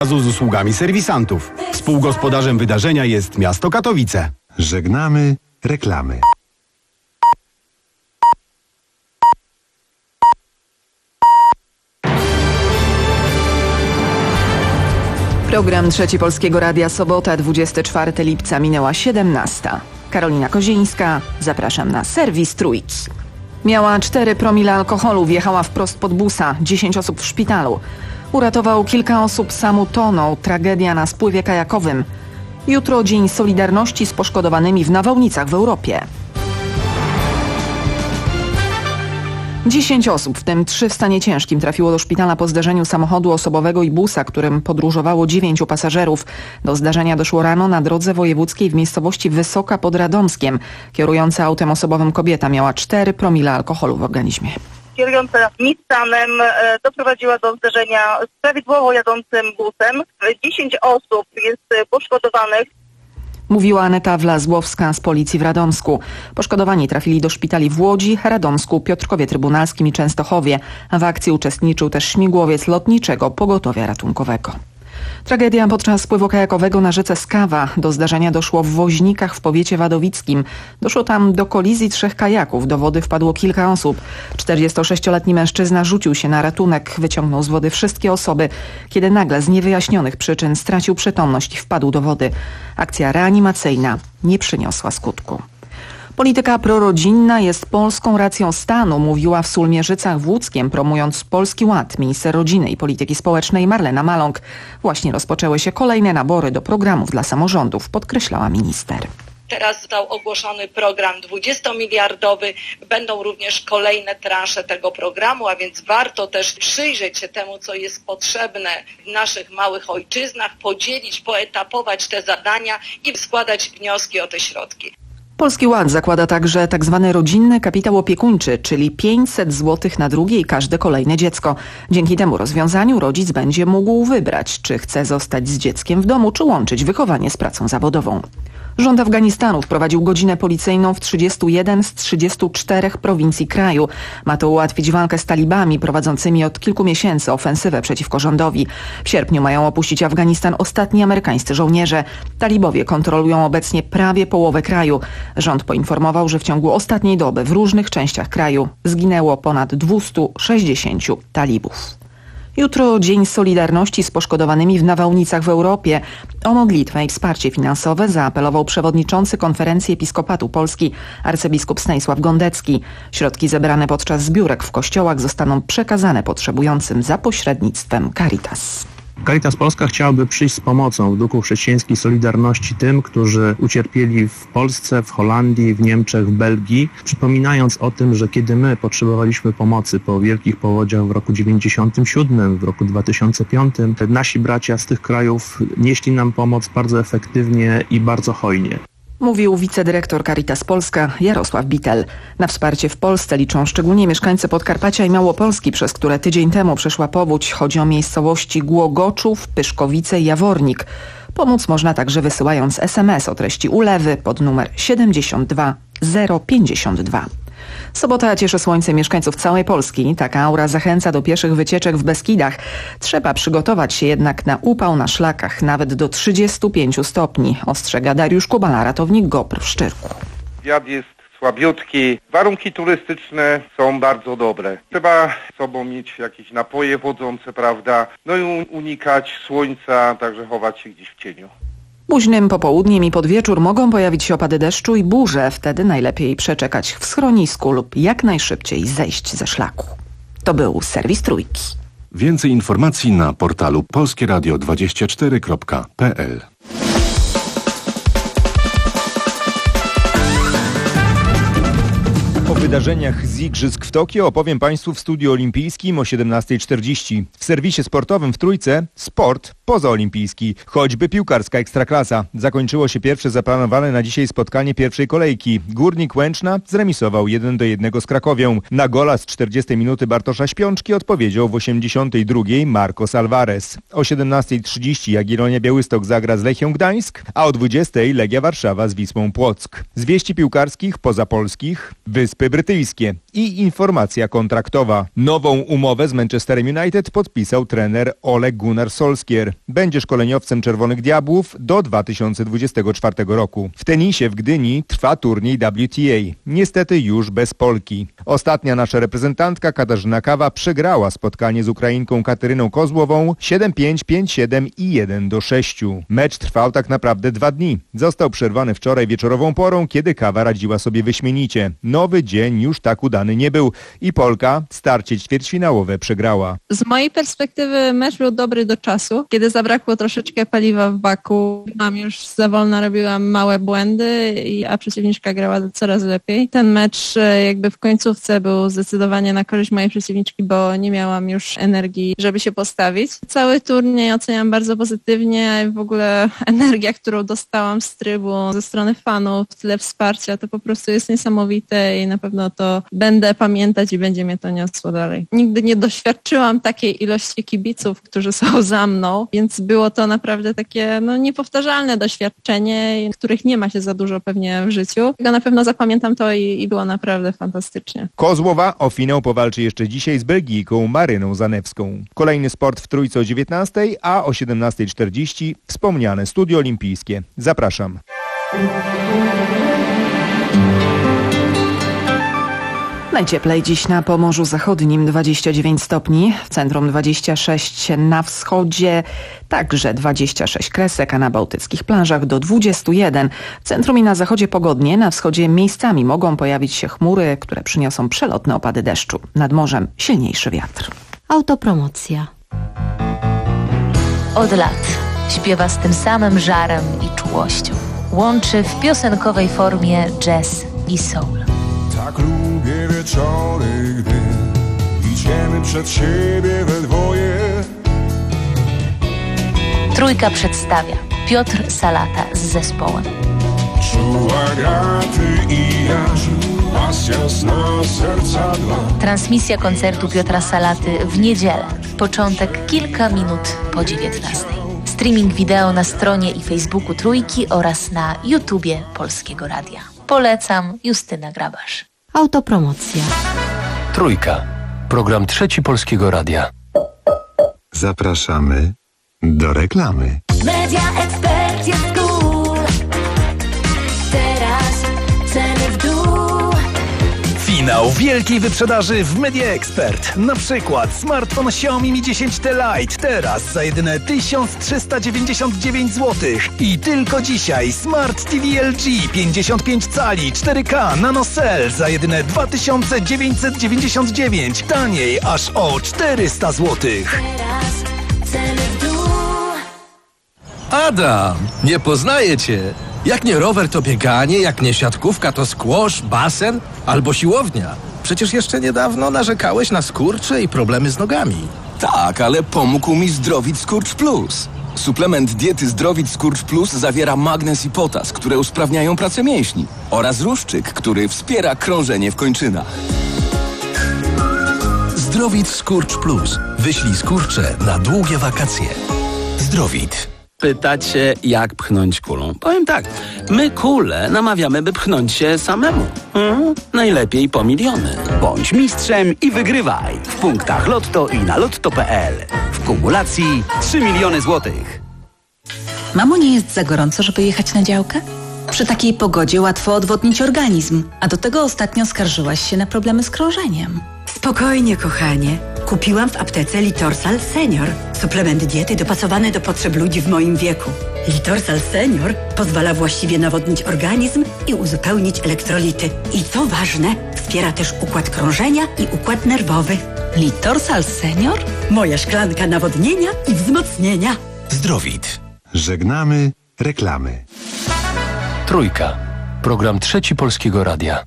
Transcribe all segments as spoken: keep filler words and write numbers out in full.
z usługami serwisantów. Współgospodarzem wydarzenia jest miasto Katowice. Żegnamy reklamy. Program Trzeci Polskiego Radia, sobota, dwudziestego czwartego lipca, minęła siedemnasta. Karolina Kozińska, zapraszam na serwis Trójki. Miała cztery promile alkoholu, wjechała wprost pod busa, dziesięć osób w szpitalu. Uratował kilka osób, sam utonął, tragedia na spływie kajakowym. Jutro Dzień Solidarności z poszkodowanymi w nawałnicach w Europie. Dziesięć osób, w tym trzy w stanie ciężkim, trafiło do szpitala po zdarzeniu samochodu osobowego i busa, którym podróżowało dziewięciu pasażerów. Do zdarzenia doszło rano na drodze wojewódzkiej w miejscowości Wysoka pod Radomskiem. Kierująca autem osobowym kobieta miała cztery promile alkoholu w organizmie. Kierująca Nissanem doprowadziła do zderzenia z prawidłowo jadącym busem. dziesięć osób jest poszkodowanych. Mówiła Aneta Wlazłowska z policji w Radomsku. Poszkodowani trafili do szpitali w Łodzi, Radomsku, Piotrkowie Trybunalskim i Częstochowie. W akcji uczestniczył też śmigłowiec lotniczego pogotowia ratunkowego. Tragedia podczas pływu kajakowego na rzece Skawa. Do zdarzenia doszło w Woźnikach w powiecie wadowickim. Doszło tam do kolizji trzech kajaków. Do wody wpadło kilka osób. czterdziestosześcioletni mężczyzna rzucił się na ratunek. Wyciągnął z wody wszystkie osoby, kiedy nagle z niewyjaśnionych przyczyn stracił przytomność i wpadł do wody. Akcja reanimacyjna nie przyniosła skutku. Polityka prorodzinna jest polską racją stanu, mówiła w Sulmierzycach w Łódzkiem, promując Polski Ład. Minister rodziny i polityki społecznej Marlena Maląg. Właśnie rozpoczęły się kolejne nabory do programów dla samorządów, podkreślała minister. Teraz został ogłoszony program dwudziestomiliardowy. Będą również kolejne transze tego programu, a więc warto też przyjrzeć się temu, co jest potrzebne w naszych małych ojczyznach, podzielić, poetapować te zadania i składać wnioski o te środki. Polski Ład zakłada także tzw. rodzinny kapitał opiekuńczy, czyli pięćset złotych na drugie i każde kolejne dziecko. Dzięki temu rozwiązaniu rodzic będzie mógł wybrać, czy chce zostać z dzieckiem w domu, czy łączyć wychowanie z pracą zawodową. Rząd Afganistanu wprowadził godzinę policyjną w trzydziestu jeden z trzydziestu czterech prowincji kraju. Ma to ułatwić walkę z talibami prowadzącymi od kilku miesięcy ofensywę przeciwko rządowi. W sierpniu mają opuścić Afganistan ostatni amerykańscy żołnierze. Talibowie kontrolują obecnie prawie połowę kraju. Rząd poinformował, że w ciągu ostatniej doby w różnych częściach kraju zginęło ponad dwieście sześćdziesiąt talibów. Jutro Dzień Solidarności z poszkodowanymi w nawałnicach w Europie. O modlitwę i wsparcie finansowe zaapelował przewodniczący Konferencji Episkopatu Polski arcybiskup Stanisław Gondecki. Środki zebrane podczas zbiórek w kościołach zostaną przekazane potrzebującym za pośrednictwem Caritas. Caritas Polska chciałaby przyjść z pomocą w duchu chrześcijańskiej solidarności tym, którzy ucierpieli w Polsce, w Holandii, w Niemczech, w Belgii, przypominając o tym, że kiedy my potrzebowaliśmy pomocy po wielkich powodziach w roku dziewięćdziesiątym siódmym, w roku dwa tysiące piątym, nasi bracia z tych krajów nieśli nam pomoc bardzo efektywnie i bardzo hojnie. Mówił wicedyrektor Caritas Polska Jarosław Bitel. Na wsparcie w Polsce liczą szczególnie mieszkańcy Podkarpacia i Małopolski, przez które tydzień temu przeszła powódź. Chodzi o miejscowości Głogoczów, Pyszkowice i Jawornik. Pomóc można także wysyłając es em es o treści ulewy pod numer siedemdziesiąt dwa zero pięćdziesiąt dwa. Sobota cieszy słońce mieszkańców całej Polski. Taka aura zachęca do pieszych wycieczek w Beskidach. Trzeba przygotować się jednak na upał na szlakach, nawet do trzydziestu pięciu stopni, ostrzega Dariusz Kubala, ratownik GOPR w Szczyrku. Wiatr jest słabiutki, warunki turystyczne są bardzo dobre. Trzeba z sobą mieć jakieś napoje wodzące, prawda? No i unikać słońca, także chować się gdzieś w cieniu. Późnym popołudniem i pod wieczór mogą pojawić się opady deszczu i burze. Wtedy najlepiej przeczekać w schronisku lub jak najszybciej zejść ze szlaku. To był serwis Trójki. Więcej informacji na portalu polskie radio dwadzieścia cztery kropka p l. O wydarzeniach z Igrzysk w Tokio opowiem Państwu w studiu olimpijskim o siedemnasta czterdzieści. W serwisie sportowym w Trójce sport pozaolimpijski, choćby piłkarska ekstraklasa. Zakończyło się pierwsze zaplanowane na dzisiaj spotkanie pierwszej kolejki. Górnik Łęczna zremisował jeden do jednego z Krakowią. Na gola z czterdziestej minuty Bartosza Śpiączki odpowiedział w osiemdziesiątej drugiej Marcos Alvarez. O siedemnasta trzydzieści Jagiellonia Białystok zagra z Lechią Gdańsk, a o dwudziestej Legia Warszawa z Wisłą Płock. Z wieści piłkarskich pozapolskich Wyspy Brytyjskie i informacja kontraktowa. Nową umowę z Manchesterem United podpisał trener Ole Gunnar Solskjaer. Będzie szkoleniowcem Czerwonych Diabłów do dwa tysiące dwudziestego czwartego roku. W tenisie w Gdyni trwa turniej W T A. Niestety już bez Polki. Ostatnia nasza reprezentantka Katarzyna Kawa przegrała spotkanie z Ukrainką Kateryną Kozłową siedem pięć, pięć siedem i jeden do sześciu. Mecz trwał tak naprawdę dwa dni. Został przerwany wczoraj wieczorową porą, kiedy Kawa radziła sobie wyśmienicie. Nowy dzień już tak udany nie był i Polka starcie ćwierćfinałowe przegrała. Z mojej perspektywy mecz był dobry do czasu, kiedy zabrakło troszeczkę paliwa w baku. Mam już za wolno, robiłam małe błędy, a przeciwniczka grała coraz lepiej. Ten mecz jakby w końcówce był zdecydowanie na korzyść mojej przeciwniczki, bo nie miałam już energii, żeby się postawić. Cały turniej oceniam bardzo pozytywnie. W ogóle energia, którą dostałam z trybu, ze strony fanów, tyle wsparcia, to po prostu jest niesamowite i na pewno to będę pamiętać i będzie mnie to niosło dalej. Nigdy nie doświadczyłam takiej ilości kibiców, którzy są za mną, więc było to naprawdę takie no, niepowtarzalne doświadczenie, których nie ma się za dużo pewnie w życiu. Ja na pewno zapamiętam to i, i było naprawdę fantastycznie. Kozłowa o finał powalczy jeszcze dzisiaj z Belgijką Maryną Zanewską. Kolejny sport w trójce o dziewiętnastej, a o siedemnastej czterdzieści wspomniane Studio Olimpijskie. Zapraszam. Najcieplej dziś na Pomorzu Zachodnim dwadzieścia dziewięć stopni, w centrum dwadzieścia sześć, na wschodzie także dwadzieścia sześć kresek, a na bałtyckich plażach do dwudziestu jeden. W centrum i na zachodzie pogodnie, na wschodzie miejscami mogą pojawić się chmury, które przyniosą przelotne opady deszczu. Nad morzem silniejszy wiatr. Autopromocja. Od lat śpiewa z tym samym żarem i czułością. Łączy w piosenkowej formie jazz i soul. Tak lubię wieczory, gdy idziemy przed siebie we dwoje. Trójka przedstawia Piotr Salata z zespołem. Czuła graty i jaż, pasja zna serca dwa. Transmisja koncertu Piotra Salaty w niedzielę. Początek kilka minut po dziewiętnastej. Streaming wideo na stronie i Facebooku Trójki oraz na YouTubie Polskiego Radia. Polecam, Justyna Grabasz. Autopromocja. Trójka. Program Trzeci Polskiego Radia. Zapraszamy do reklamy. Media Expert jest cool. Teraz ceny w dół. Finał wielkiej wyprzedaży w Media Expert. Na przykład smartfon Xiaomi Mi dziesięć T Lite teraz za jedyne tysiąc trzysta dziewięćdziesiąt dziewięć złotych. I tylko dzisiaj Smart T V L G pięćdziesiąt pięć cali cztery K Nano Cell za jedyne dwa tysiące dziewięćset dziewięćdziesiąt dziewięć. Taniej aż o czterysta złotych. Teraz ceny w dół. Adam, nie poznaję cię. Jak nie rower, to bieganie, jak nie siatkówka, to squash, basen albo siłownia. Przecież jeszcze niedawno narzekałeś na skurcze i problemy z nogami. Tak, ale pomógł mi Zdrowit Skurcz Plus. Suplement diety Zdrowit Skurcz Plus zawiera magnez i potas, które usprawniają pracę mięśni, oraz ruszczyk, który wspiera krążenie w kończynach. Zdrowit Skurcz Plus. Wyślij skurcze na długie wakacje. Zdrowit. Pytacie, jak pchnąć kulą? Powiem tak, my kulę namawiamy, by pchnąć się samemu. Hmm? Najlepiej po miliony. Bądź mistrzem i wygrywaj w punktach Lotto i na lotto kropka p l. W kumulacji trzy miliony złotych. Mamo, nie jest za gorąco, żeby jechać na działkę? Przy takiej pogodzie łatwo odwodnić organizm, a do tego ostatnio skarżyłaś się na problemy z krążeniem. Spokojnie, kochanie. Kupiłam w aptece Litorsal Senior. Suplement diety dopasowany do potrzeb ludzi w moim wieku. Litorsal Senior pozwala właściwie nawodnić organizm i uzupełnić elektrolity. I co ważne, wspiera też układ krążenia i układ nerwowy. Litorsal Senior? Moja szklanka nawodnienia i wzmocnienia. Zdrowit. Żegnamy reklamy. Trójka. Program Trzeci Polskiego Radia.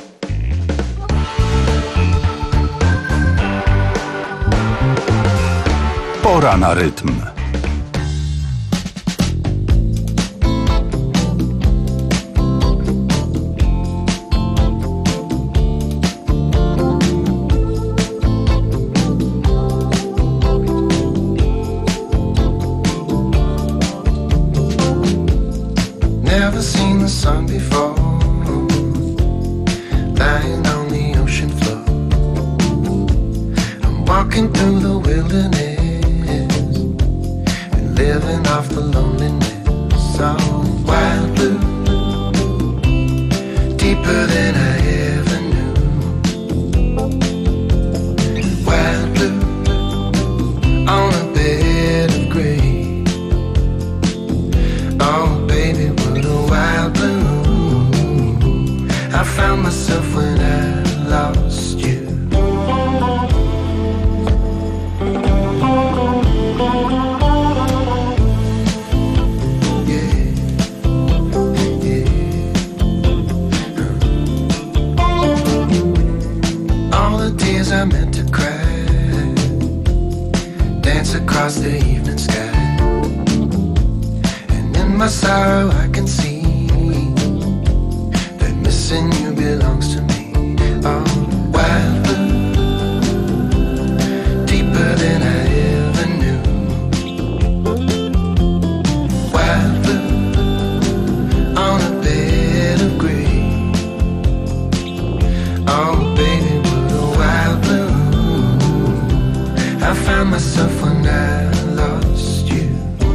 Pora na rytm. Never seen the sun before, lying on the ocean floor. I'm walking through the wilderness. burning off the loneliness. Oh, wild blue, deeper than I ever knew. Wild blue, on a bed of gray. Oh, baby, what a wild blue I found myself when I lost you. I meant to cry, dance across the evening sky, and in my sorrow I can see that missing you belongs to me. Oh, wild blue, deeper than I ever knew. Wild blue, on a bed of gray. Oh, baby, I found myself when I lost you.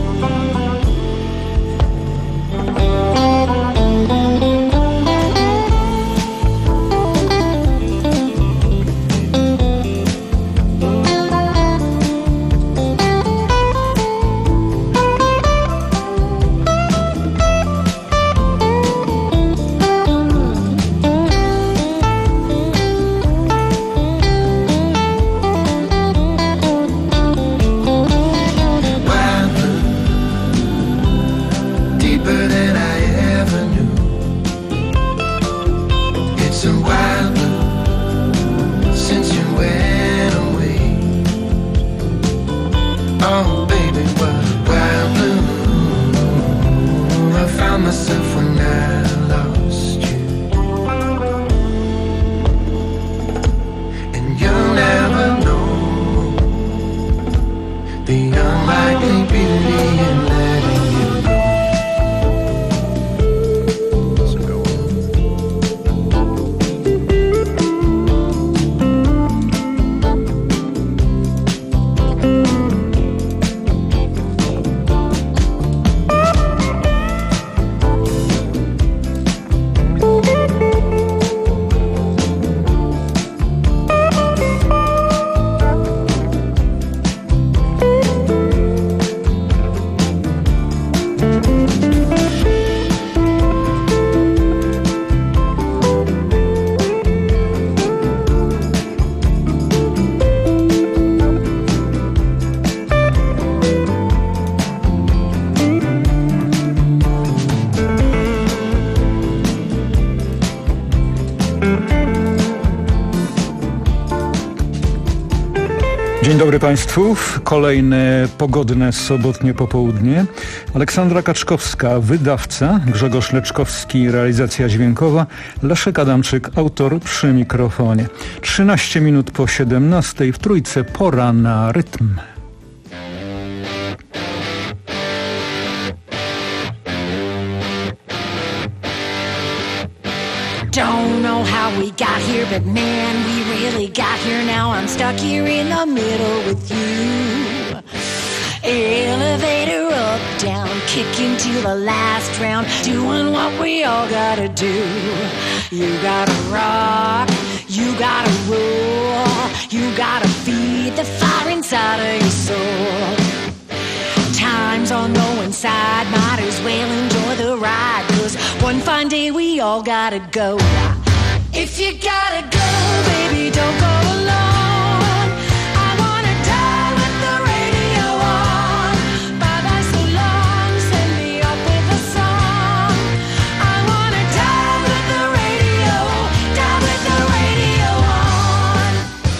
Dzień dobry Państwu. Kolejne pogodne sobotnie popołudnie. Aleksandra Kaczkowska, wydawca, Grzegorz Leczkowski, realizacja dźwiękowa, Leszek Adamczyk, autor przy mikrofonie. trzynaście minut po siedemnastej w Trójce, pora na rytm. Don't know how we got here, but man, we really got here. Now I'm stuck here in the middle with you. Elevator up, down, kicking to the last round, doing what we all gotta do. You gotta rock, you gotta roll, you gotta feed the fire inside of your soul. Time's on the one side, might as well enjoy the ride, 'cause one fine day we all gotta go. If you gotta go, baby, don't go alone. I wanna die with the radio on. Bye bye so long, send me up with a song. I wanna die with the radio, die with the radio on.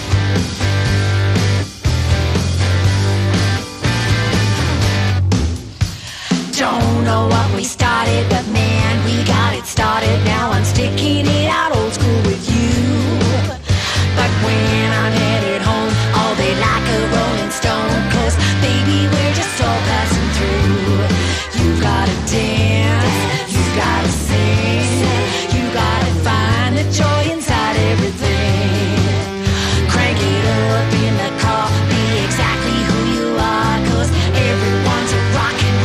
Don't know what we started, but man, we got it started. Now I'm sticking it out old school with you. But when I'm headed home, I'll be like a rolling stone, 'cause baby, we're just all passing through. You gotta dance, you gotta sing, you gotta find the joy inside everything. Crank it up in the car, be exactly who you are, 'cause everyone's a rockin'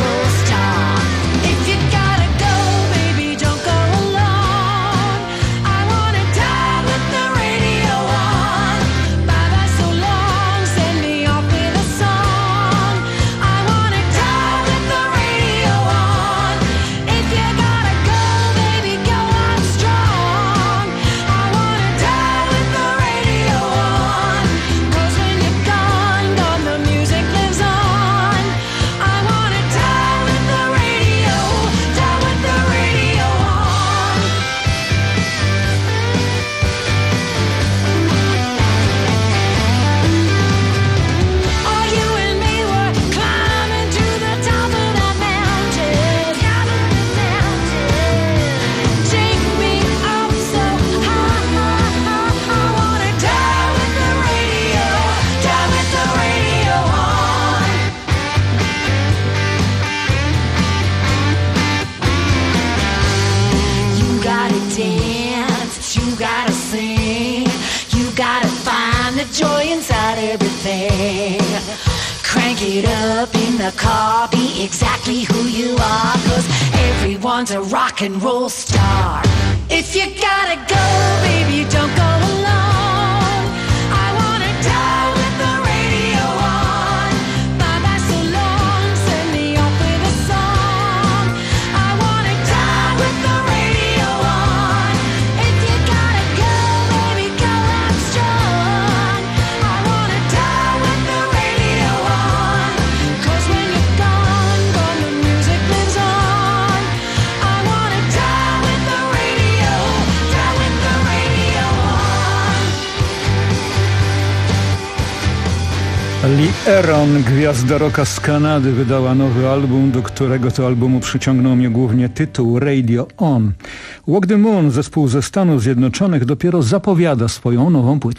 it up in the car, be exactly who you are, 'cause everyone's a rock and roll star. If you gotta go, baby, don't go alone. I wanna die with the radio on. Bye bye so long, send me off with a song. I wanna die with the radio on. If you gotta go, baby, go out strong. I wanna die with the radio on. 'Cause when you're gone, gone, the music lives on. I wanna die with the radio, die with the radio on. Lee Aaron, gwiazda rocka z Kanady, wydała nowy album, do którego to albumu przyciągnął mnie głównie tytuł Radio On. Walk the Moon, zespół ze Stanów Zjednoczonych, dopiero zapowiada swoją nową płytę.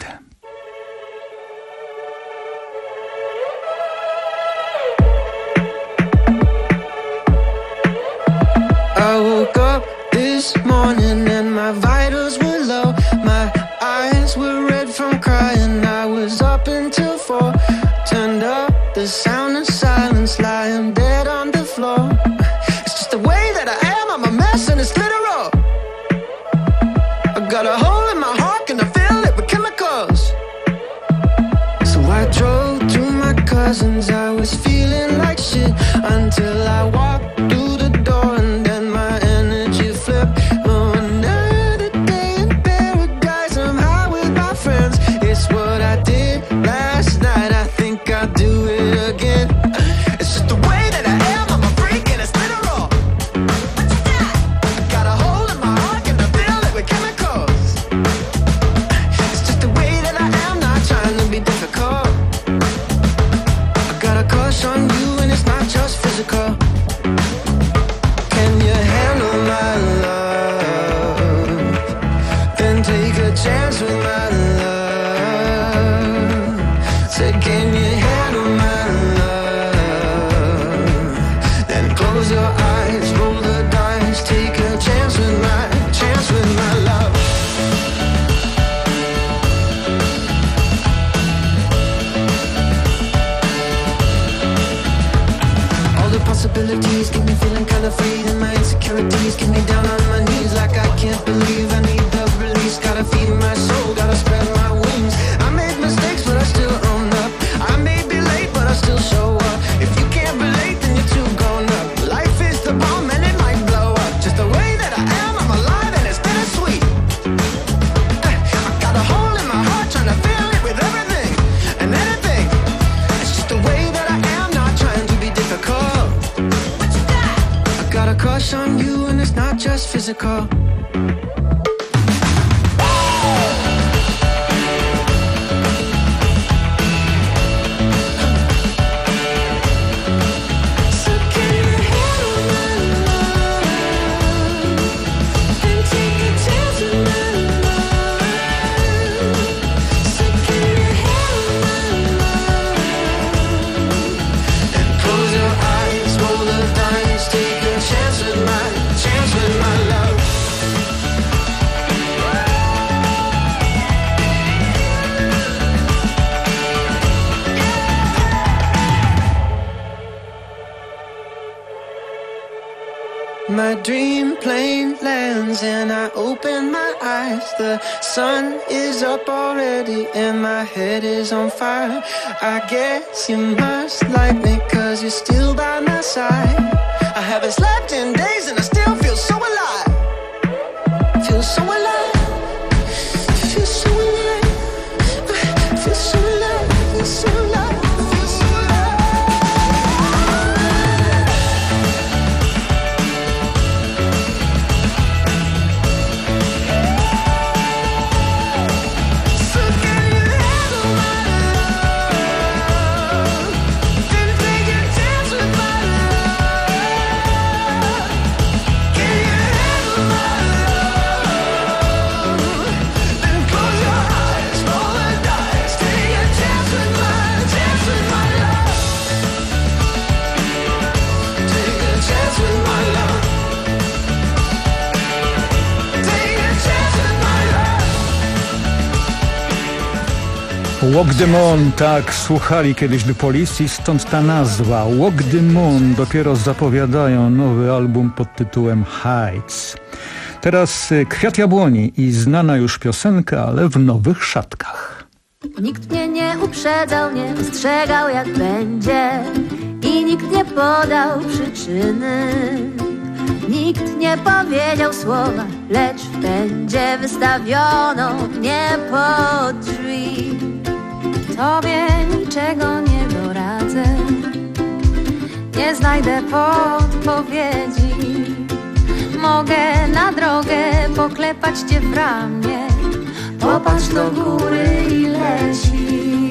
I woke up this morning and my vitals were low. My eyes were red from crying. I was up until four. Turned up the sound of silence, lying dead on the floor. It's just the way that I am, I'm a mess and it's literal. I got a hole in my heart and I fill it with chemicals. So I drove to my cousin's, I was feeling like shit until I walked through the door and then my energy flipped. Oh, another day in paradise, I'm high with my friends. It's what I did last night, I think I'll do it again. It's just the way that I am, I'm a freak and it's literal. I got a hole in my heart and I fill it with chemicals. It's just the way that I am, not trying to be difficult. I got a crush on you and it's not just physical. Can you handle my love? Then take a chance with my love. Said, can you handle my love? Then close your eyes, roll the dice, take a chance with my, chance with my love. All the possibilities get me feeling kind of afraid, and my insecurities get me down on my knees like I can't believe I need the release. Gotta feed my soul, gotta spread my wings. I made mistakes but I still own up. I may be late but I still show up. If you can't relate then you're too grown up. Life is the bomb and it might blow up. Just the way that I am, I'm alive and it's bittersweet. I got a hole in my heart trying to fill it with everything and anything. It's just the way that I am, not trying to be difficult. I got a crush on you and it's not just physical. So can you handle my love? And take a chance with my love. So can you handle my love? And close your eyes, roll the dice, take a chance with my, chance with my love. My dream plane lands and I open my eyes. The sun is up already and my head is on fire. I guess you must like me 'cause you're still by my side. I haven't slept in days and I still feel so alive. Feel so alive. Feel so alive. Feel so alive. Feel so alive. Feel so alive. So can you handle my love? Then take a chance with my love. Walk the Moon, tak słuchali kiedyś The Police i stąd ta nazwa. Walk the Moon dopiero zapowiadają nowy album pod tytułem Heights. Teraz Kwiat Jabłoni i znana już piosenka, ale w nowych szatkach. Nikt mnie nie uprzedzał, nie ostrzegał jak będzie i nikt nie podał przyczyny. Nikt nie powiedział słowa, lecz w pędzie wystawiono mnie pod drzwi. Tobie niczego nie doradzę, nie znajdę podpowiedzi. Mogę na drogę poklepać cię w ramię, popatrz do góry i leci.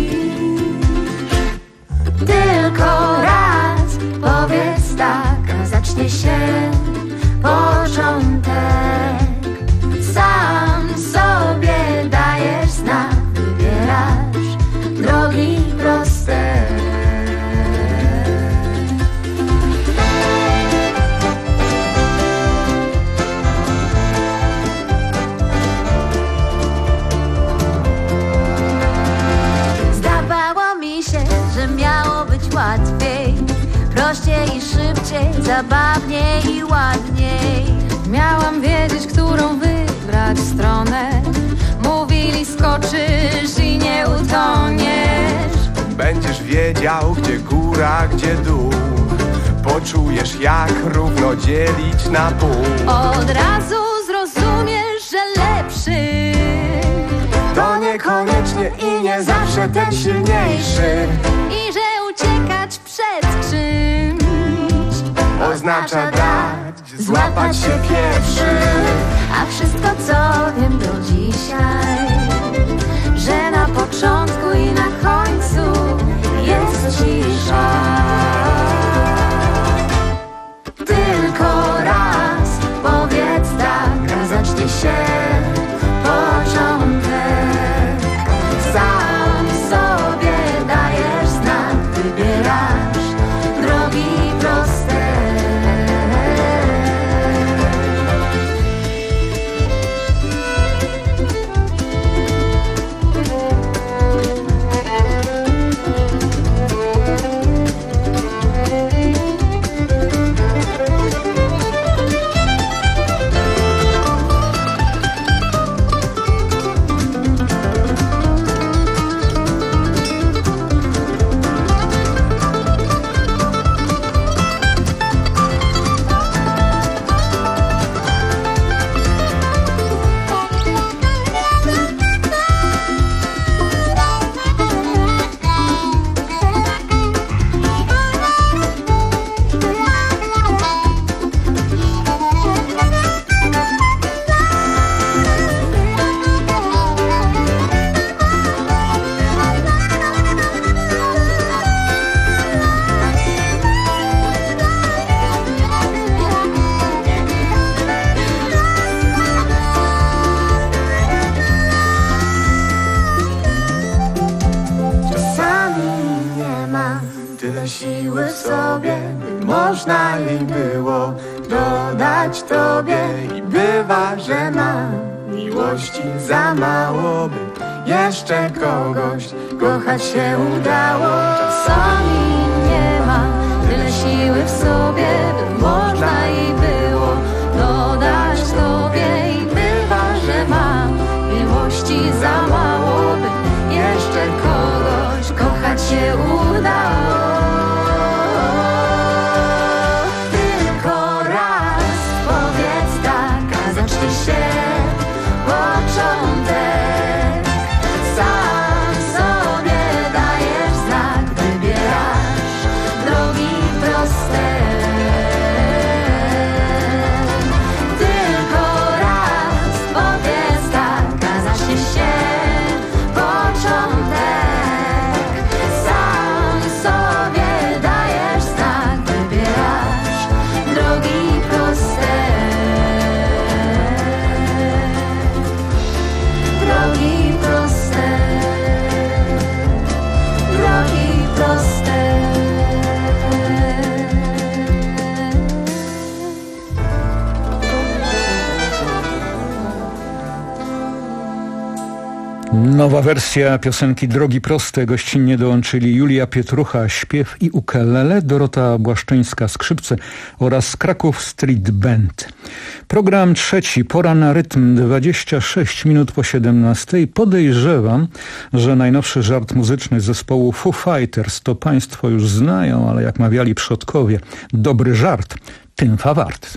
Tylko raz powiedz tak, a zacznie się początek. Sam sobie dajesz znak, wybierasz drogi proste. Zdawało mi się, że miało być łatwiej, prościej i szybciej, zabawniej i ładniej. Miałam wiedzieć, którą wybrać stronę. Mówili, skoczysz i nie utoniesz. Będziesz wiedział, gdzie góra, gdzie dół. Poczujesz, jak równo dzielić na pół. Od razu zrozumiesz, że lepszy to niekoniecznie i nie zawsze ten silniejszy. I że uciekać przed czymś oznacza dać, złapać się pierwszy. A wszystko, co wiem do dzisiaj, że na początku i na końcu jest cisza. Tylko raz powiedz tak, a zacznie się początek. Sam sobie dajesz znak, wybierasz drogi proste. Siły w sobie, by można jej było dodać tobie. I bywa, że mam miłości za mało, by jeszcze kogoś kochać się udało. Czasami nie mam tyle siły w sobie, by można jej było dodać tobie. I bywa, że mam miłości za mało, by jeszcze kogoś kochać się udało. Drogi proste. Nowa wersja piosenki Drogi Proste. Gościnnie dołączyli Julia Pietrucha, śpiew i ukelele, Dorota Błaszczyńska, skrzypce oraz Kraków Street Band. Program trzeci, pora na rytm, dwadzieścia sześć minut po siedemnastej. Podejrzewam, że najnowszy żart muzyczny zespołu Foo Fighters to państwo już znają, ale jak mawiali przodkowie, dobry żart tymfa wart.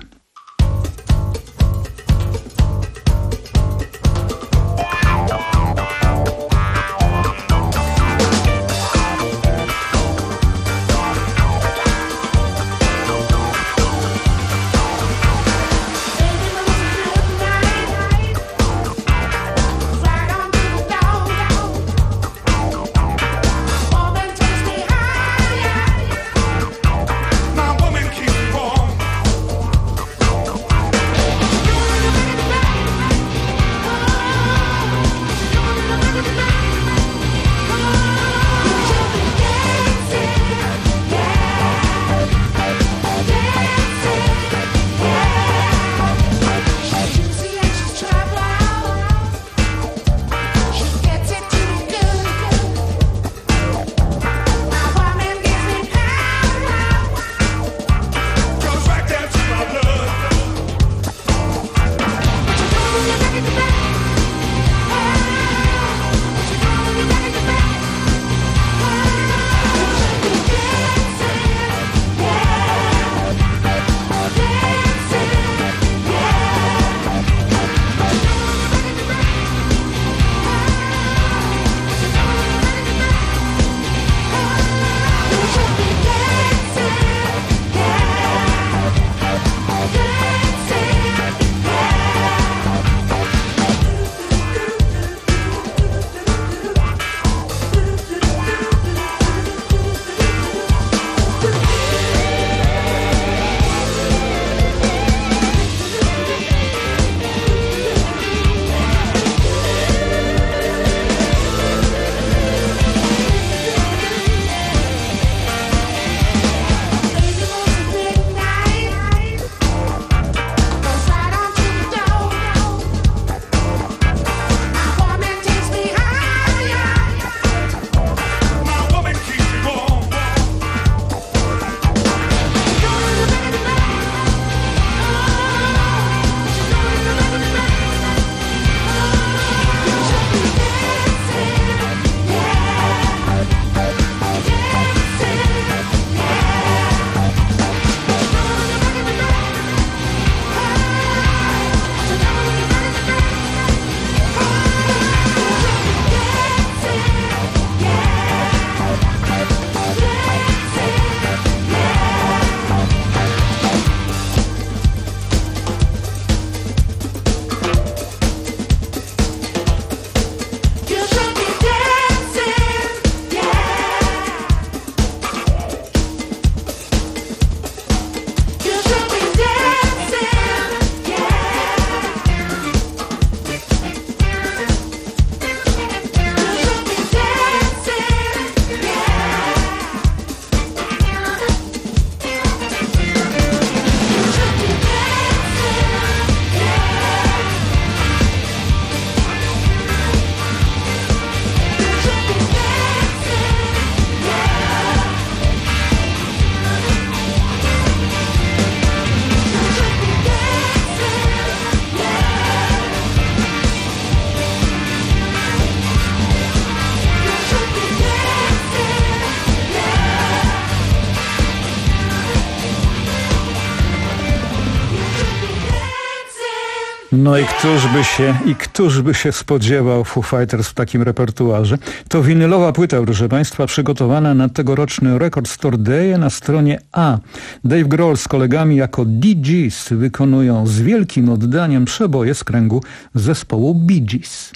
No i któż by się, i któż by się spodziewał Foo Fighters w takim repertuarze? To winylowa płyta, proszę Państwa, przygotowana na tegoroczny Record Store Day na stronie A. Dave Grohl z kolegami jako D Gs wykonują z wielkim oddaniem przeboje z kręgu zespołu Bee Gees.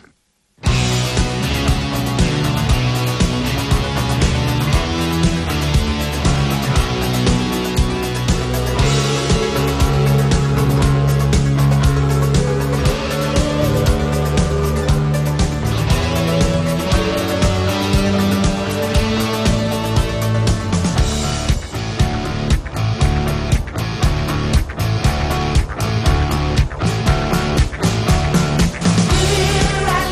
Here I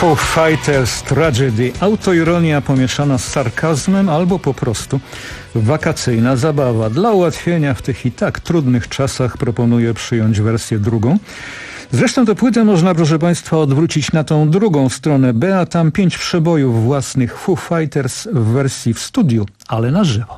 Foo Fighters Tragedy. Autoironia pomieszana z sarkazmem albo po prostu wakacyjna zabawa. Dla ułatwienia w tych i tak trudnych czasach proponuję przyjąć wersję drugą. Zresztą tę płytę można, proszę Państwa, odwrócić na tą drugą stronę B, a tam pięć przebojów własnych Foo Fighters w wersji w studiu, ale na żywo.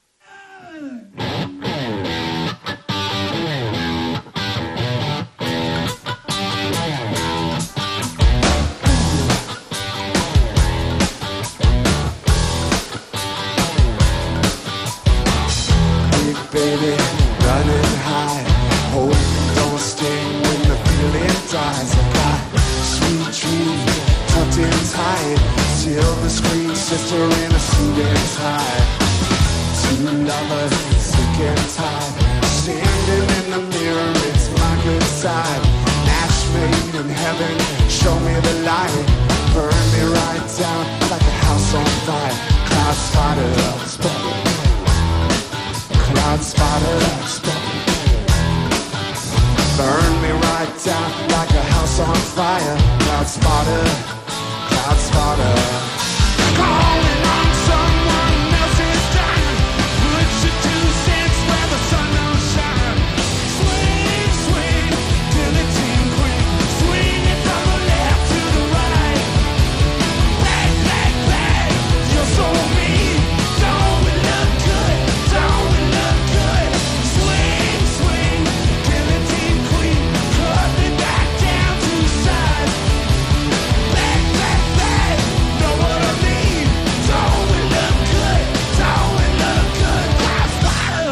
Baby, running high, hope don't sting when the feeling dies. I got sweet dream, tucked in tight, silver screen sister in a suit and tie. Two lovers, sick and tired, standing in the mirror, it's my good side. Match made in heaven, show me the light, burn me right down like a house on fire. Cloud spotted up, spotted. Cloud spotter, burn me right down like a house on fire. Cloud spotter, cloud spotter. Calling on someone else's time. Put your two cents where the sun don't shine. Swing, swing, guillotine queen. Swing it from the left to the right. Bang, bang, bang. You're so mean. Don't it look good? Don't it look good? Swing, swing, guillotine queen. Cut me back down to size. Bang, bang, bang. Know what I mean? Don't it look good? Don't it look good? Cloud spotter.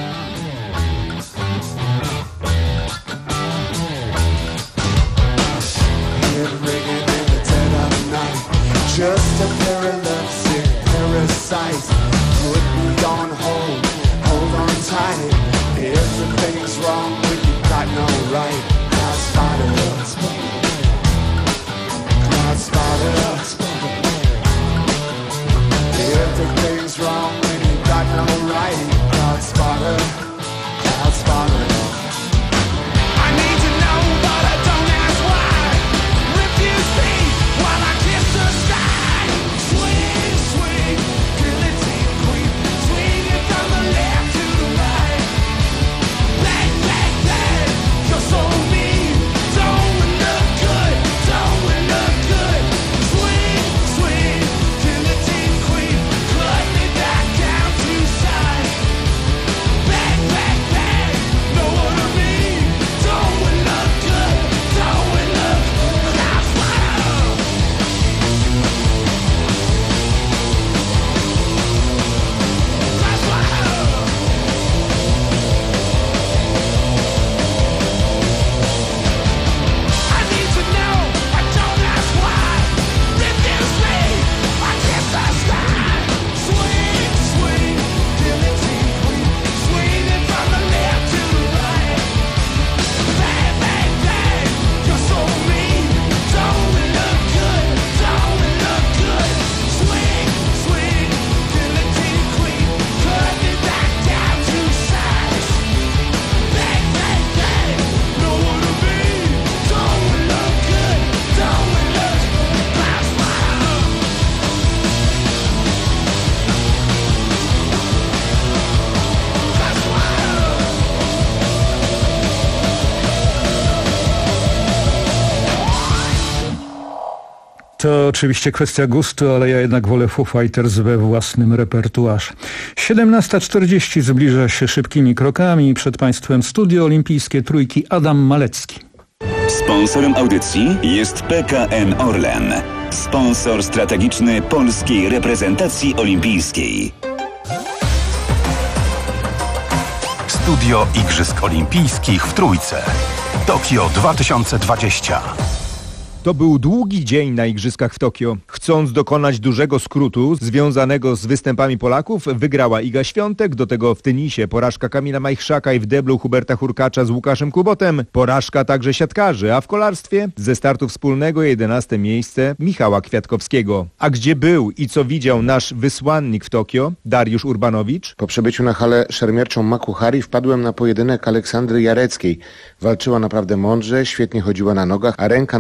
Head ringing in the dead of night. Just a pair of lovesick parasites. Put me on hold, hold on tight. Everything's wrong when you got no right. Cloud spotter, cloud spotter. Everything's wrong when you got no right. Cloud spotter, cloud spotter. I need to know, but I don't ask why. Refuse me while I kiss the sky. Swing, swing, guillotine queen. Swing it from the left to the right. Bang, bang, bang. You're so mean. Don't it look good? Don't it look good? Swing, swing, guillotine queen. Cut me back down to size. Bang, bang, bang. Know what I mean? Don't it look good? Don't it look cloud spotter? Cloud spotter. I need to know, I don't ask why. Refuse me, I kiss the sky. Swing, swing, guillotine queen. Swing it from the left to the right. Bang, bang, bang. You're so mean. Don't it look good? Don't it look good? Swing, swing, guillotine queen. Cut me back down to size. Bang, bang, bang. Know what I mean? Don't it look good? Don't it look cloud spotter? Cloud spotter. To oczywiście kwestia gustu, ale ja jednak wolę Foo Fighters we własnym repertuarze. siedemnasta czterdzieści zbliża się szybkimi krokami. Przed Państwem Studio Olimpijskie Trójki Adam Malecki. Sponsorem audycji jest P K N Orlen, sponsor strategiczny polskiej reprezentacji olimpijskiej. Studio Igrzysk Olimpijskich w Trójce. Tokio dwa tysiące dwadzieścia. To był długi dzień na Igrzyskach w Tokio. Chcąc dokonać dużego skrótu związanego z występami Polaków, wygrała Iga Świątek, do tego w tenisie porażka Kamila Majchrzaka i w deblu Huberta Hurkacza z Łukaszem Kubotem, porażka także siatkarzy, a w kolarstwie ze startu wspólnego jedenaste miejsce Michała Kwiatkowskiego. A gdzie był i co widział nasz wysłannik w Tokio, Dariusz Urbanowicz? Po przebyciu na halę szermierczą Makuhari wpadłem na pojedynek Aleksandry Jareckiej. Walczyła naprawdę mądrze, świetnie chodziła na nogach, a ręka nadążała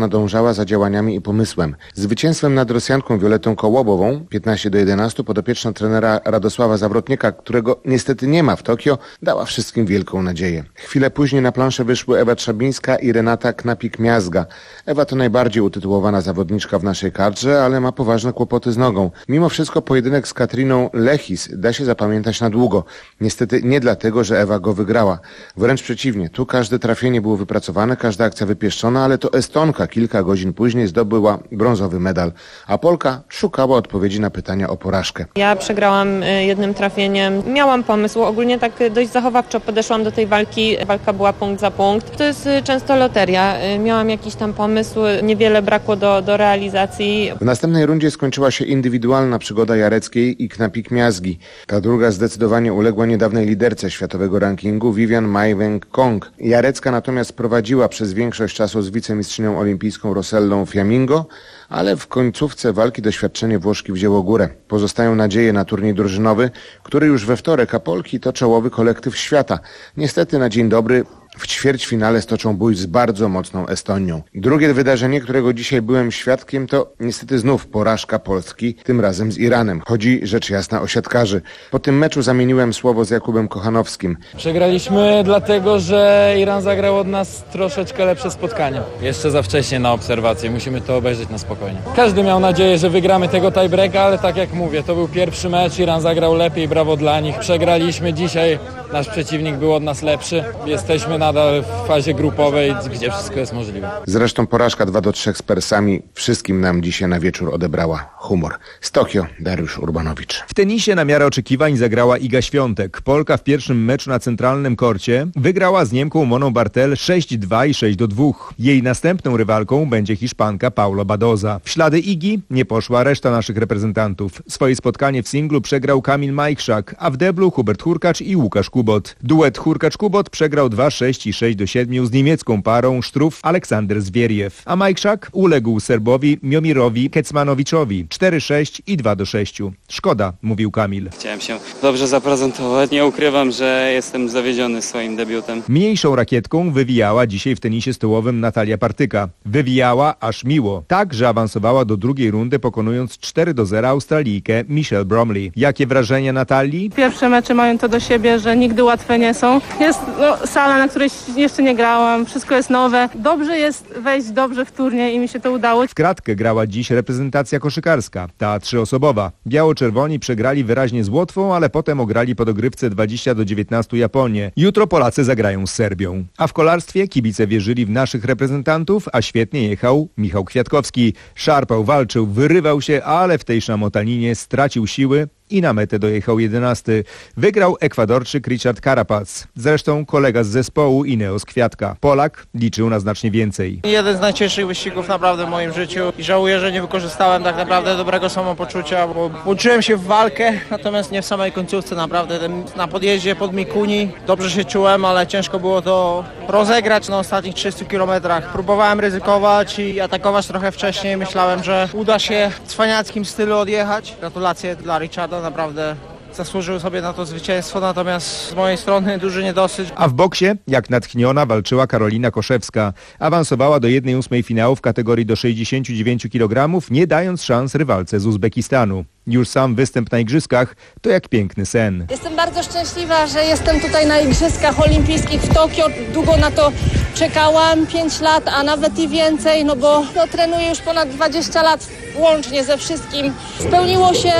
nadążała za działaniami i pomysłem. Zwycięstwem nad Rosjanką Violettą Kołobową piętnaście do jedenastu podopieczna trenera Radosława Zawrotniaka, którego niestety nie ma w Tokio, dała wszystkim wielką nadzieję. Chwilę później na planszę wyszły Ewa Trzabińska i Renata Knapik-Miazga. Ewa to najbardziej utytułowana zawodniczka w naszej kadrze, ale ma poważne kłopoty z nogą. Mimo wszystko pojedynek z Katriną Lechis da się zapamiętać na długo. Niestety nie dlatego, że Ewa go wygrała. Wręcz przeciwnie, tu każde trafienie było wypracowane, każda akcja wypieszczona, ale to Estonka kilka godzin później zdobyła brązowy medal, a Polka szukała odpowiedzi na pytania o porażkę. Ja przegrałam jednym trafieniem. Miałam pomysł, ogólnie tak dość zachowawczo podeszłam do tej walki. Walka była punkt za punkt. To jest często loteria. Miałam jakiś tam pomysł, niewiele brakło do, do realizacji. W następnej rundzie skończyła się indywidualna przygoda Jareckiej i Knapik-Miazgi. Ta druga zdecydowanie uległa niedawnej liderce światowego rankingu Vivian Mai Weng-Kong. Jarecka natomiast prowadziła przez większość czasu z wicemistrzynią olimpijską Rosellą Fiammingo, ale w końcówce walki doświadczenie Włoszki wzięło górę. Pozostają nadzieje na turniej drużynowy, który już we wtorek, a Polki to czołowy kolektyw świata. Niestety na dzień dobry w ćwierćfinale stoczą bój z bardzo mocną Estonią. Drugie wydarzenie, którego dzisiaj byłem świadkiem, to niestety znów porażka Polski, tym razem z Iranem. Chodzi rzecz jasna o siatkarzy. Po tym meczu zamieniłem słowo z Jakubem Kochanowskim. Przegraliśmy dlatego, że Iran zagrał od nas troszeczkę lepsze spotkanie. Jeszcze za wcześnie na obserwację, musimy to obejrzeć na spokojnie. Każdy miał nadzieję, że wygramy tego tiebreaka, ale tak jak mówię, to był pierwszy mecz, Iran zagrał lepiej, brawo dla nich. Przegraliśmy dzisiaj, nasz przeciwnik był od nas lepszy. Jesteśmy nadal w fazie grupowej, gdzie wszystko jest możliwe. Zresztą porażka dwa do trzech z Persami wszystkim nam dzisiaj na wieczór odebrała humor. Z Tokio Dariusz Urbanowicz. W tenisie na miarę oczekiwań zagrała Iga Świątek. Polka w pierwszym meczu na centralnym korcie wygrała z Niemką Moną Bartel sześć dwa i sześć do dwóch. Jej następną rywalką będzie Hiszpanka Paula Badoza. W ślady Igi nie poszła reszta naszych reprezentantów. Swoje spotkanie w singlu przegrał Kamil Majchrzak, a w deblu Hubert Hurkacz i Łukasz Kubot. Duet Hurkacz-Kubot przegrał dwa sześć i sześć do siedmiu z niemiecką parą Sztruf-Aleksander Zwieriew, a Majchrzak uległ Serbowi Miomirowi Kecmanowiczowi cztery sześć i dwa do sześciu. Szkoda, mówił Kamil. Chciałem się dobrze zaprezentować. Nie ukrywam, że jestem zawiedziony swoim debiutem. Mniejszą rakietką wywijała dzisiaj w tenisie stołowym Natalia Partyka. Wywijała aż miło. Tak, że awansowała do drugiej rundy, pokonując cztery do zera Australijkę Michelle Bromley. Jakie wrażenia Natalii? Pierwsze mecze mają to do siebie, że nigdy łatwe nie są. Jest no, sala, na której jeszcze nie grałam. Wszystko jest nowe. Dobrze jest wejść dobrze w turniej i mi się to udało. W kratkę grała dziś reprezentacja koszykarska, ta trzyosobowa. Biało-czerwoni przegrali wyraźnie z Łotwą, ale potem ograli po dogrywce dwadzieścia do dziewiętnastu Japonię. Jutro Polacy zagrają z Serbią. A w kolarstwie kibice wierzyli w naszych reprezentantów, a świetnie jechał Michał Kwiatkowski. Szarpał, walczył, wyrywał się, ale w tej szamotaninie stracił siły i na metę dojechał jedenasty. Wygrał Ekwadorczyk Richard Carapaz, zresztą kolega z zespołu Ineos Kwiatka. Polak liczył na znacznie więcej. Jeden z najcięższych wyścigów naprawdę w moim życiu i żałuję, że nie wykorzystałem tak naprawdę dobrego samopoczucia, bo włączyłem się w walkę, natomiast nie w samej końcówce. Naprawdę na podjeździe pod Mikuni dobrze się czułem, ale ciężko było to rozegrać na ostatnich trzystu kilometrach. Próbowałem ryzykować i atakować trochę wcześniej. Myślałem, że uda się w cwaniackim stylu odjechać. Gratulacje dla Richarda. Naprawdę zasłużył sobie na to zwycięstwo, natomiast z mojej strony duży niedosyt. A w boksie, jak natchniona, walczyła Karolina Koszewska. Awansowała do jednej ósmej finału w kategorii do sześćdziesięciu dziewięciu kilogramów, nie dając szans rywalce z Uzbekistanu. Już sam występ na igrzyskach to jak piękny sen. Jestem bardzo szczęśliwa, że jestem tutaj na Igrzyskach Olimpijskich w Tokio. Długo na to czekałam, pięć lat, a nawet i więcej, no bo no, trenuję już ponad dwadzieścia lat łącznie ze wszystkim. Spełniło się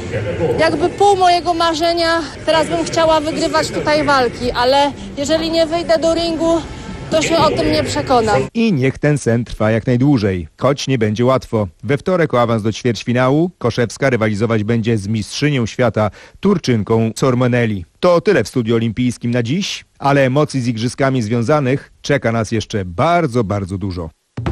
jakby pół mojego marzenia. Teraz bym chciała wygrywać tutaj walki, ale jeżeli nie wyjdę do ringu, to się o tym nie przekonam. I niech ten sen trwa jak najdłużej, choć nie będzie łatwo. We wtorek o awans do ćwierćfinału Koszewska rywalizować będzie z mistrzynią świata, Turczynką Sormonelli. To tyle w studiu olimpijskim na dziś, ale emocji z igrzyskami związanych czeka nas jeszcze bardzo, bardzo dużo.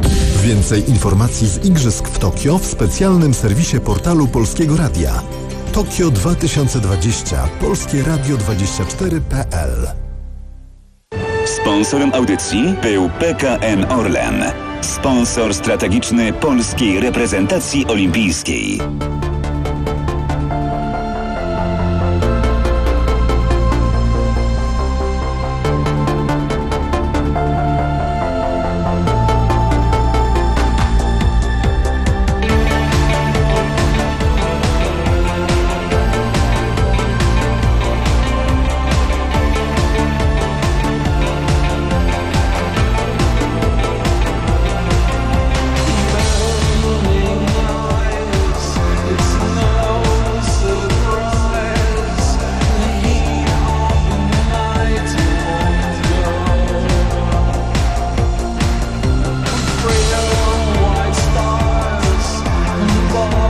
Więcej informacji z Igrzysk w Tokio w specjalnym serwisie portalu Polskiego Radia. Tokio dwa tysiące dwadzieścia. Polskie Radio dwadzieścia cztery kropka p l. Sponsorem audycji był P K N Orlen, sponsor strategiczny polskiej reprezentacji olimpijskiej.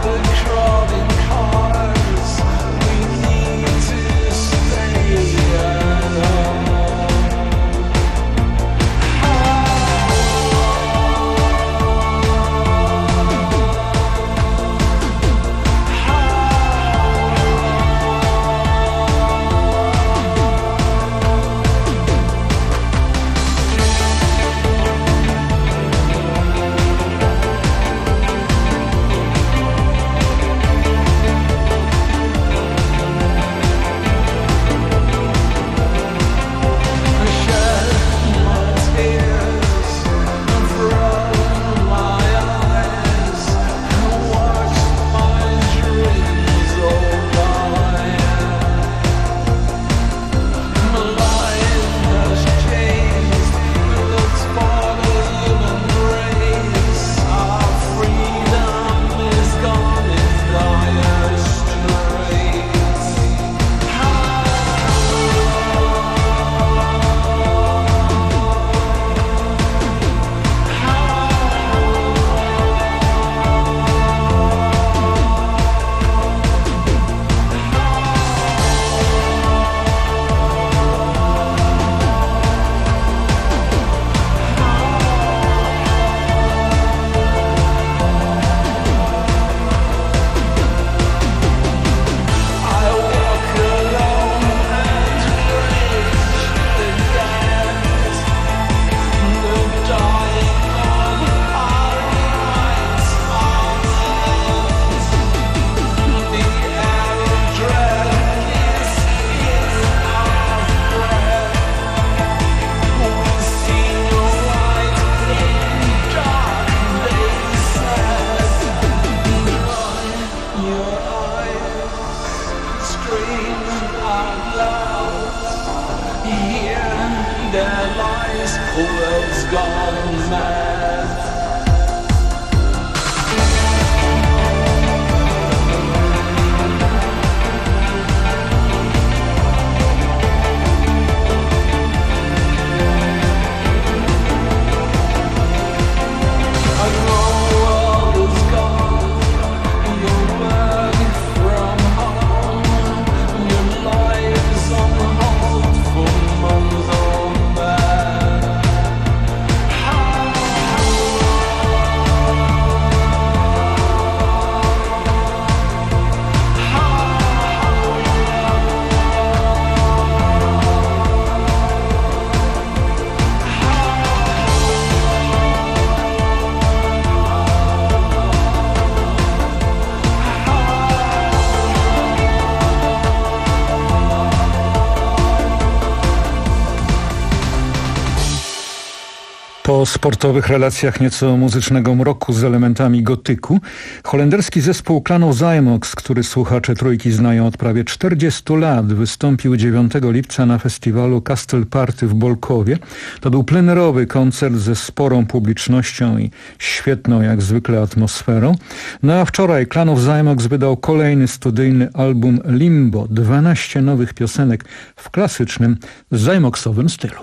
Po sportowych relacjach nieco muzycznego mroku z elementami gotyku, holenderski zespół Clan Zymox, który słuchacze Trójki znają od prawie czterdziestu lat, wystąpił dziewiątego lipca na festiwalu Castle Party w Bolkowie. To był plenerowy koncert ze sporą publicznością i świetną jak zwykle atmosferą. No a wczoraj Clan Zymox wydał kolejny studyjny album Limbo, dwanaście nowych piosenek w klasycznym Zymoxowym stylu.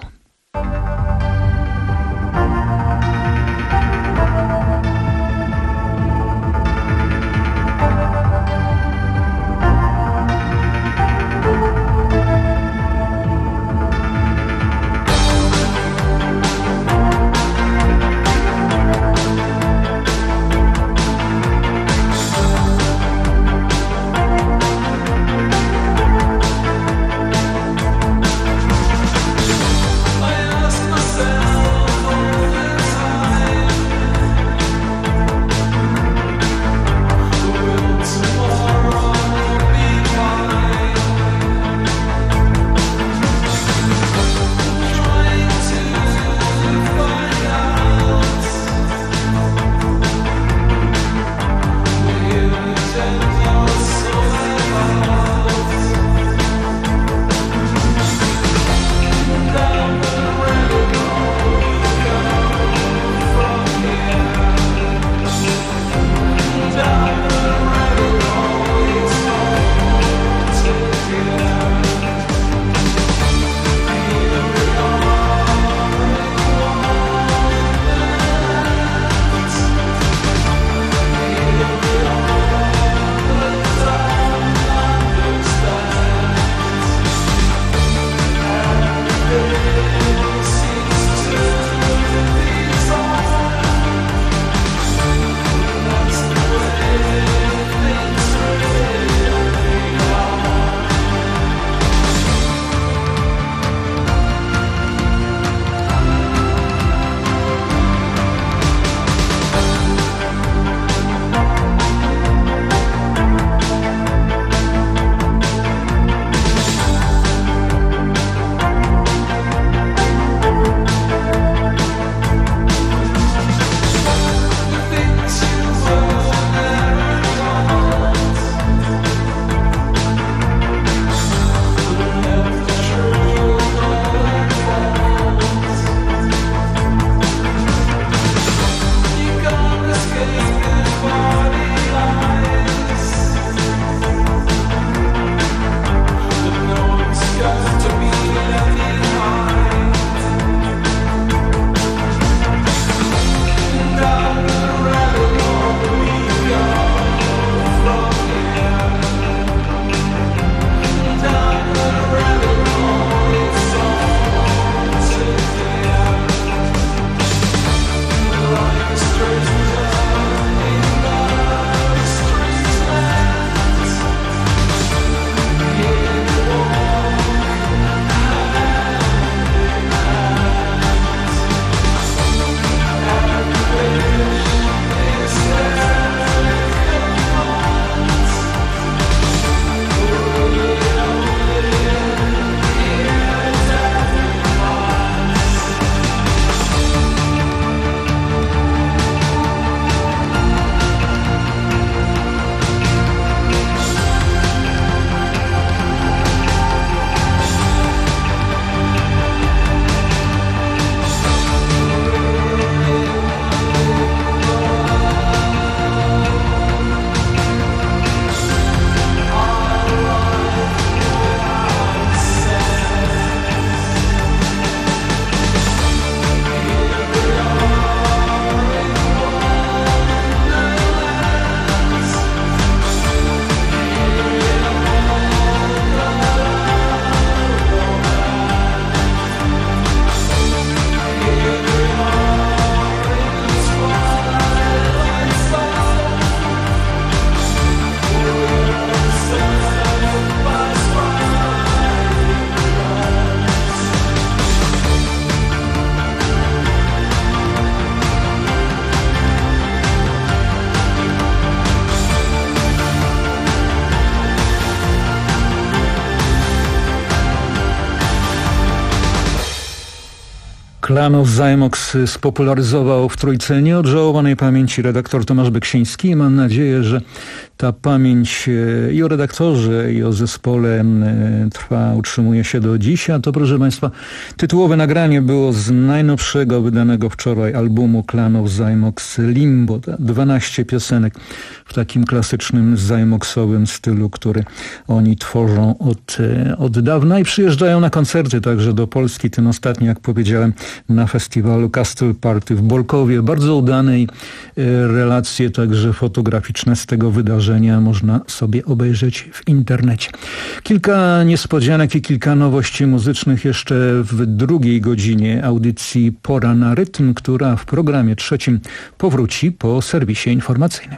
Klan Zymox spopularyzował w Trójce nieodżałowanej pamięci redaktor Tomasz Beksiński i mam nadzieję, że ta pamięć i o redaktorze, i o zespole trwa, utrzymuje się do dziś. A to, proszę Państwa, tytułowe nagranie było z najnowszego, wydanego wczoraj albumu Klan Zymox Limbo. dwanaście piosenek w takim klasycznym Zymoxowym stylu, który oni tworzą od, od dawna i przyjeżdżają na koncerty także do Polski. Ten ostatni, jak powiedziałem, na festiwalu Castle Party w Bolkowie. Bardzo udanej relacje także fotograficzne z tego wydarzenia można sobie obejrzeć w internecie. Kilka niespodzianek i kilka nowości muzycznych jeszcze w drugiej godzinie audycji Pora na rytm, która w programie trzecim powróci po serwisie informacyjnym.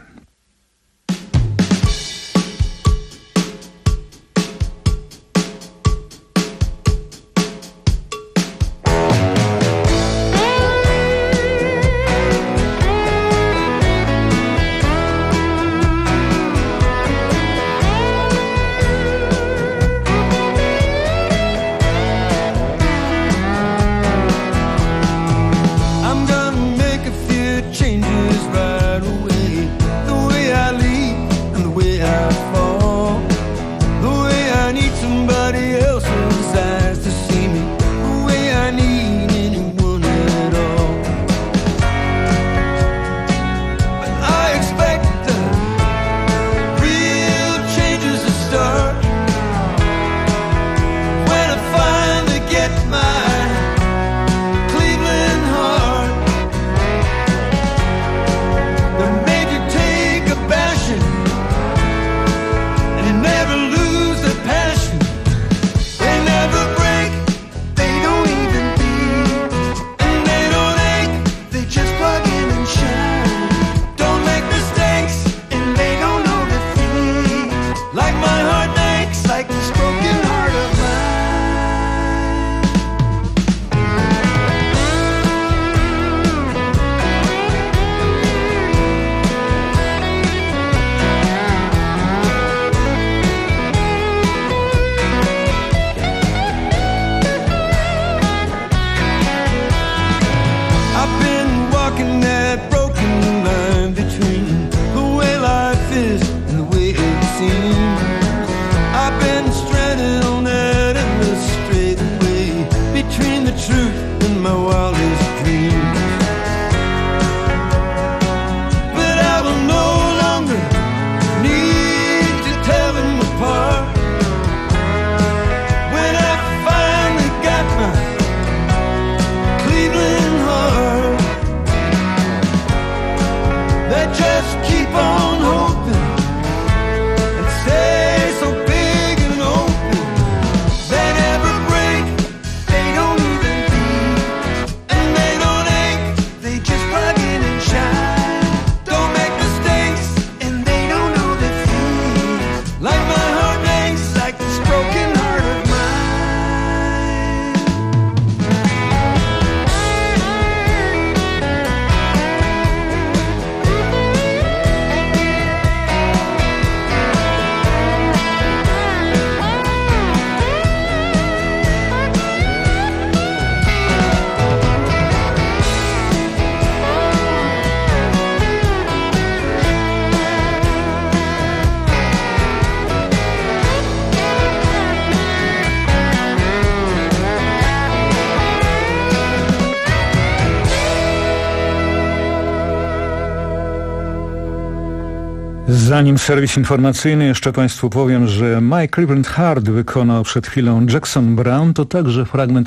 Zanim serwis informacyjny, jeszcze Państwu powiem, że My Cleveland Heart wykonał przed chwilą Jackson Browne. To także fragment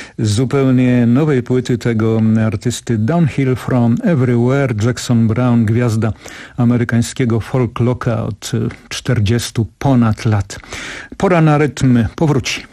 zupełnie nowej płyty tego artysty Downhill from Everywhere. Jackson Browne, gwiazda amerykańskiego folk rocka od czterdziestu ponad lat. Pora na rytm powróci.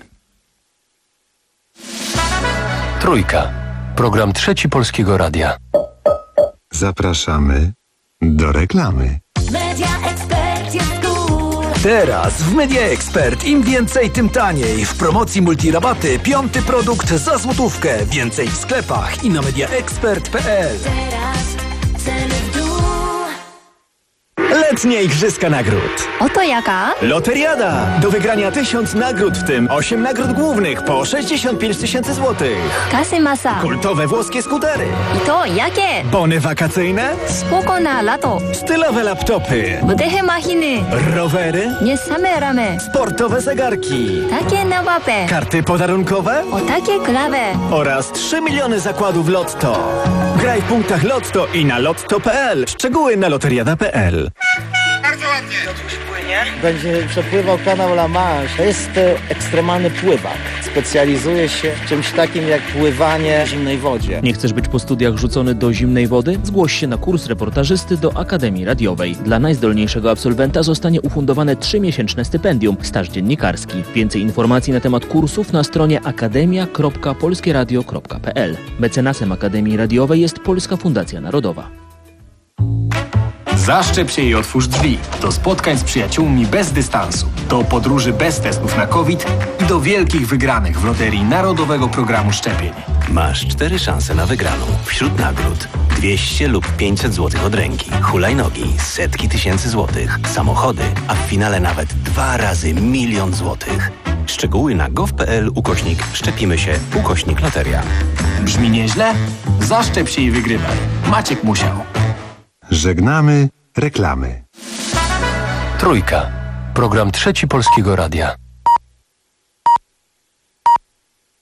Trójka. Program Trzeci Polskiego Radia. Zapraszamy do reklamy. Media Expert jest cool. Teraz w Media Expert im więcej, tym taniej. W promocji multirabaty piąty produkt za złotówkę. Więcej w sklepach i na media expert kropka p l. Teraz ceny w dół. Letnie Igrzyska Nagród. Oto jaka? Loteriada! Do wygrania tysiąc nagród, w tym osiem nagród głównych po sześćdziesiąt pięć tysięcy złotych. Kasy masa. Kultowe włoskie skutery. I to jakie? Bony wakacyjne. Spoko na lato. Stylowe laptopy. Wdechy machiny. Rowery. Nie same ramy. Sportowe zegarki. Takie na łapę. Karty podarunkowe. O takie klawe. Oraz trzy miliony zakładów Lotto. Graj w punktach Lotto i na lotto kropka p l. Szczegóły na loteriada kropka p l. Bardzo ładnie. Będzie przepływał kanał La Manche. To jest e, ekstremalny pływak. Specjalizuje się w czymś takim jak pływanie w zimnej wodzie. Nie chcesz być po studiach rzucony do zimnej wody? Zgłoś się na kurs reportażysty do Akademii Radiowej. Dla najzdolniejszego absolwenta zostanie ufundowane trzymiesięczne stypendium, staż dziennikarski. Więcej informacji na temat kursów na stronie akademia kropka polskie radio kropka p l. Mecenasem Akademii Radiowej jest Polska Fundacja Narodowa. Zaszczep się i otwórz drzwi. Do spotkań z przyjaciółmi bez dystansu. Do podróży bez testów na COVID i do wielkich wygranych w loterii Narodowego Programu Szczepień. Masz cztery szanse na wygraną. Wśród nagród dwieście lub pięćset złotych od ręki, hulajnogi, setki tysięcy złotych, samochody, a w finale nawet dwa razy milion złotych. Szczegóły na gov kropka p l ukośnik szczepimy się ukośnik loteria. Brzmi nieźle? Zaszczep się i wygrywaj. Maciek musiał. Żegnamy reklamy. Trójka. Program Trzeci Polskiego Radia.